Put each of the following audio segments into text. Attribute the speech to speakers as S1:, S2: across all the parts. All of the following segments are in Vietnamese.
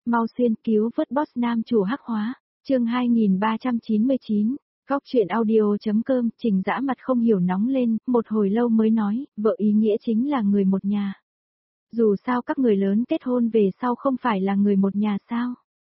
S1: mau xuyên cứu vớt boss nam chủ hắc hóa, chương 2399, góc chuyện audio.com, Trình Dã mặt không hiểu nóng lên, một hồi lâu mới nói, vợ ý nghĩa chính là người một nhà. Dù sao các người lớn kết hôn về sau không phải là người một nhà sao?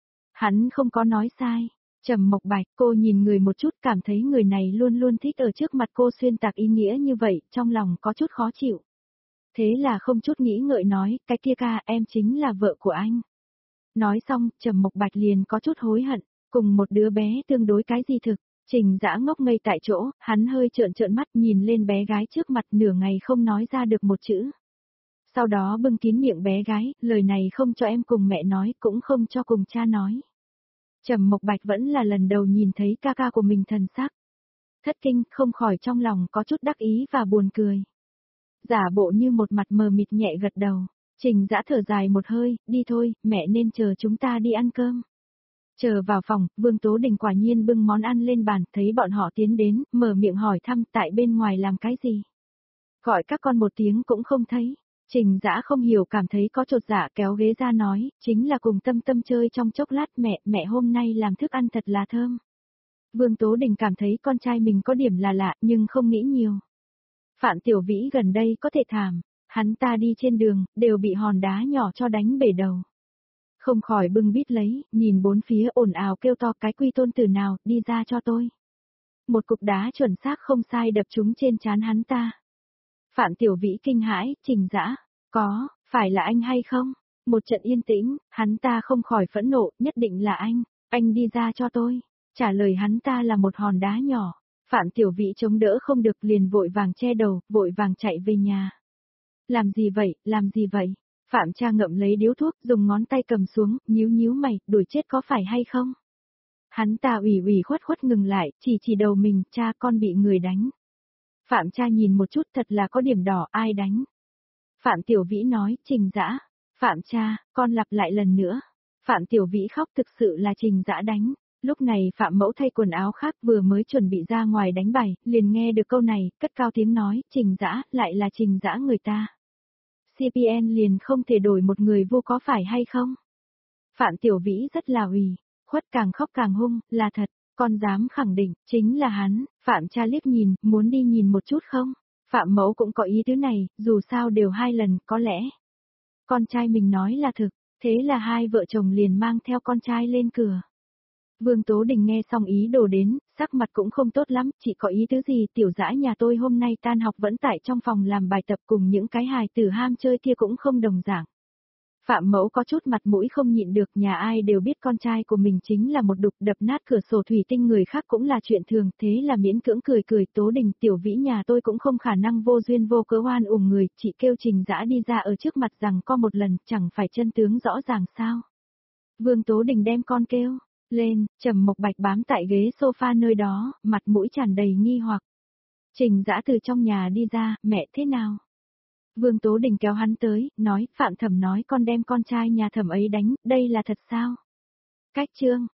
S1: Hắn không có nói sai. Trầm Mộc Bạch, cô nhìn người một chút cảm thấy người này luôn luôn thích ở trước mặt cô xuyên tạc ý nghĩa như vậy, trong lòng có chút khó chịu. Thế là không chút nghĩ ngợi nói, cái kia ca, em chính là vợ của anh. Nói xong, Trầm Mộc Bạch liền có chút hối hận, cùng một đứa bé tương đối cái gì thực. Trình Dã ngốc ngây tại chỗ, hắn hơi trợn mắt nhìn lên bé gái trước mặt nửa ngày không nói ra được một chữ. Sau đó bưng kín miệng bé gái, lời này không cho em cùng mẹ nói, cũng không cho cùng cha nói. Trầm Mộc Bạch vẫn là lần đầu nhìn thấy ca ca của mình thần sắc. Thất kinh, không khỏi trong lòng có chút đắc ý và buồn cười. Giả bộ như một mặt mờ mịt nhẹ gật đầu. Trình Dã thở dài một hơi, đi thôi, mẹ nên chờ chúng ta đi ăn cơm. Chờ vào phòng, Vương Tố Đình quả nhiên bưng món ăn lên bàn, thấy bọn họ tiến đến, mở miệng hỏi thăm tại bên ngoài làm cái gì. Gọi các con một tiếng cũng không thấy. Trình Dã không hiểu cảm thấy có chột dạ kéo ghế ra nói, chính là cùng Tâm Tâm chơi trong chốc lát mẹ hôm nay làm thức ăn thật là thơm. Vương Tố Đình cảm thấy con trai mình có điểm là lạ nhưng không nghĩ nhiều. Phạm Tiểu Vĩ gần đây có thể thảm, hắn ta đi trên đường, đều bị hòn đá nhỏ cho đánh bể đầu. Không khỏi bưng bít lấy, nhìn bốn phía ồn ào kêu to cái quy tôn tử nào, đi ra cho tôi. Một cục đá chuẩn xác không sai đập trúng trên trán hắn ta. Phạm Tiểu Vĩ kinh hãi, Trình Dã, có, phải là anh hay không? Một trận yên tĩnh, hắn ta không khỏi phẫn nộ, nhất định là anh đi ra cho tôi. Trả lời hắn ta là một hòn đá nhỏ. Phạm Tiểu Vĩ chống đỡ không được liền vội vàng che đầu, vội vàng chạy về nhà. Làm gì vậy? Phạm cha ngậm lấy điếu thuốc, dùng ngón tay cầm xuống, nhíu mày, đuổi chết có phải hay không? Hắn ta ủy khuất ngừng lại, chỉ đầu mình, cha con bị người đánh. Phạm cha nhìn một chút thật là có điểm đỏ, ai đánh? Phạm Tiểu Vĩ nói, Trình Dã. Phạm cha, con lặp lại lần nữa. Phạm Tiểu Vĩ khóc, thực sự là Trình Dã đánh. Lúc này Phạm Mẫu thay quần áo khác vừa mới chuẩn bị ra ngoài đánh bài, liền nghe được câu này, cất cao tiếng nói, Trình Dã, lại là Trình Dã người ta. CPN liền không thể đổi một người vô có phải hay không? Phạm Tiểu Vĩ rất là ủy khuất, càng khóc càng hung, là thật, con dám khẳng định, chính là hắn. Phạm cha liếc nhìn, muốn đi nhìn một chút không? Phạm Mẫu cũng có ý tứ này, dù sao đều 2 lần, có lẽ. Con trai mình nói là thực, thế là hai vợ chồng liền mang theo con trai lên cửa. Vương Tố Đình nghe xong ý đồ đến, sắc mặt cũng không tốt lắm, chị có ý tứ gì, Tiểu Dã nhà tôi hôm nay tan học vẫn tại trong phòng làm bài tập cùng những cái hài tử ham chơi kia cũng không đồng dạng. Phạm Mẫu có chút mặt mũi không nhịn được, nhà ai đều biết con trai của mình chính là một đục, đập nát cửa sổ thủy tinh người khác cũng là chuyện thường, thế là miễn cưỡng cười, Tố Đình, Tiểu Vĩ nhà tôi cũng không khả năng vô duyên vô cớ oan uổng người, chị kêu Trình Dã đi ra ở trước mặt rằng có một lần, chẳng phải chân tướng rõ ràng sao. Vương Tố Đình đem con kêu lên, Trầm Mộc Bạch bám tại ghế sofa nơi đó, mặt mũi tràn đầy nghi hoặc. Trình Dã từ trong nhà đi ra, mẹ thế nào? Vương Tố Đình kéo hắn tới, nói, Phạm Thẩm nói con đem con trai nhà Thẩm ấy đánh, đây là thật sao? Cách chương,